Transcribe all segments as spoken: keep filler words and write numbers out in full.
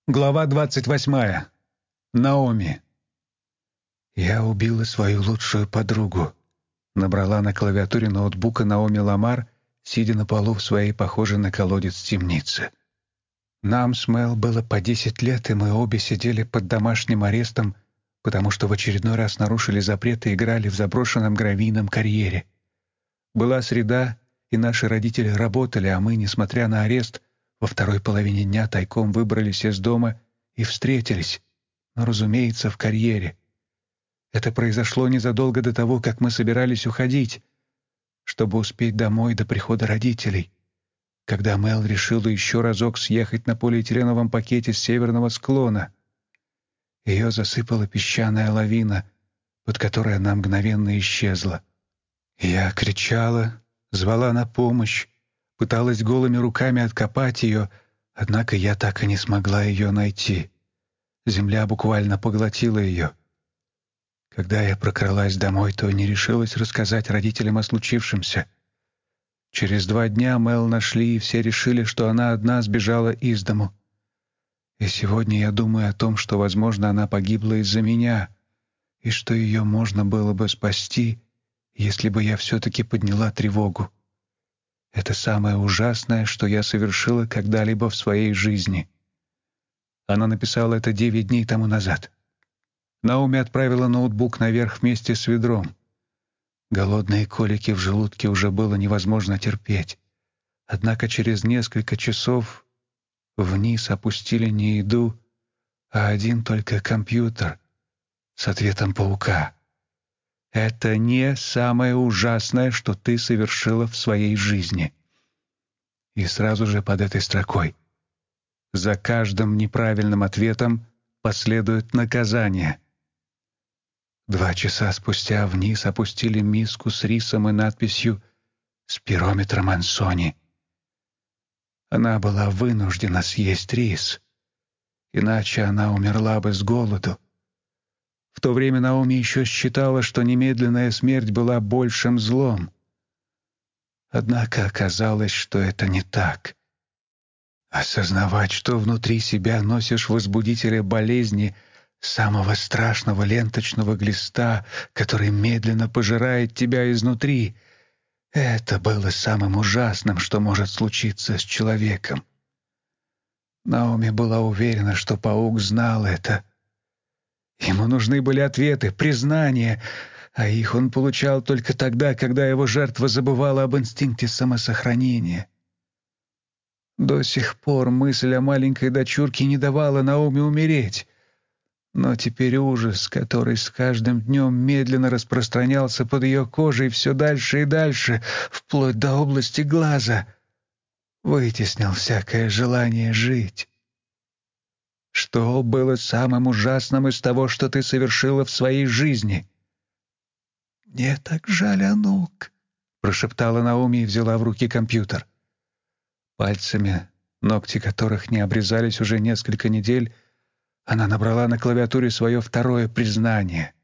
Глава двадцать восьмая. Наоми. «Я убила свою лучшую подругу», — набрала на клавиатуре ноутбука Наоми Ламар, сидя на полу в своей похожей на колодец темнице. Нам с Мэл было по десять лет, и мы обе сидели под домашним арестом, потому что в очередной раз нарушили запреты и играли в заброшенном гравийном карьере. Была среда, и наши родители работали, а мы, несмотря на арест, во второй половине дня тайком выбрались из дома и встретились, но, разумеется, в карьере. Это произошло незадолго до того, как мы собирались уходить, чтобы успеть домой до прихода родителей, когда Мэл решила еще разок съехать на полиэтиленовом пакете с северного склона. Ее засыпала песчаная лавина, под которой она мгновенно исчезла. Я кричала, звала на помощь, пыталась голыми руками откопать ее, однако я так и не смогла ее найти. Земля буквально поглотила ее. Когда я прокралась домой, то не решилась рассказать родителям о случившемся. Через два дня Мэл нашли, и все решили, что она одна сбежала из дому. И сегодня я думаю о том, что, возможно, она погибла из-за меня, и что ее можно было бы спасти, если бы я все-таки подняла тревогу. Это самое ужасное, что я совершила когда-либо в своей жизни. Она написала это девять дней тому назад. Наоми отправила ноутбук наверх вместе с ведром. Голодные колики в желудке уже было невозможно терпеть. Однако через несколько часов вниз опустили не еду, а один только компьютер с ответом паука. «Это не самое ужасное, что ты совершила в своей жизни». И сразу же под этой строкой: «За каждым неправильным ответом последует наказание». Два часа спустя вниз опустили миску с рисом и надписью «Спирометр Мансони». Она была вынуждена съесть рис, иначе она умерла бы с голоду. В то время Наоми еще считала, что немедленная смерть была большим злом. Однако оказалось, что это не так. Осознавать, что внутри себя носишь возбудителя болезни, самого страшного ленточного глиста, который медленно пожирает тебя изнутри, это было самым ужасным, что может случиться с человеком. Наоми была уверена, что паук знал это. Ему нужны были ответы, признания, а их он получал только тогда, когда его жертва забывала об инстинкте самосохранения. До сих пор мысль о маленькой дочурке не давала Наоми умереть, но теперь ужас, который с каждым днем медленно распространялся под ее кожей все дальше и дальше, вплоть до области глаза, вытеснил всякое желание жить. Что было самым ужасным из того, что ты совершила в своей жизни? «Мне так жаль, Анук», — прошептала Наоми и взяла в руки компьютер. Пальцами, ногти которых не обрезались уже несколько недель, она набрала на клавиатуре свое второе признание.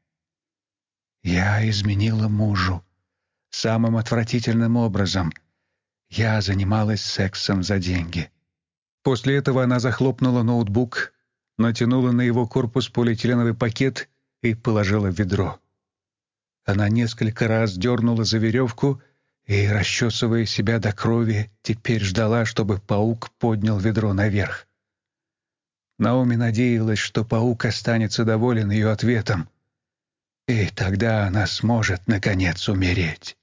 «Я изменила мужу. Самым отвратительным образом. Я занималась сексом за деньги». После этого она захлопнула ноутбук, натянула на его корпус полиэтиленовый пакет и положила в ведро. Она несколько раз дернула за веревку и, расчесывая себя до крови, теперь ждала, чтобы паук поднял ведро наверх. Наоми надеялась, что паук останется доволен ее ответом, и тогда она сможет, наконец, умереть.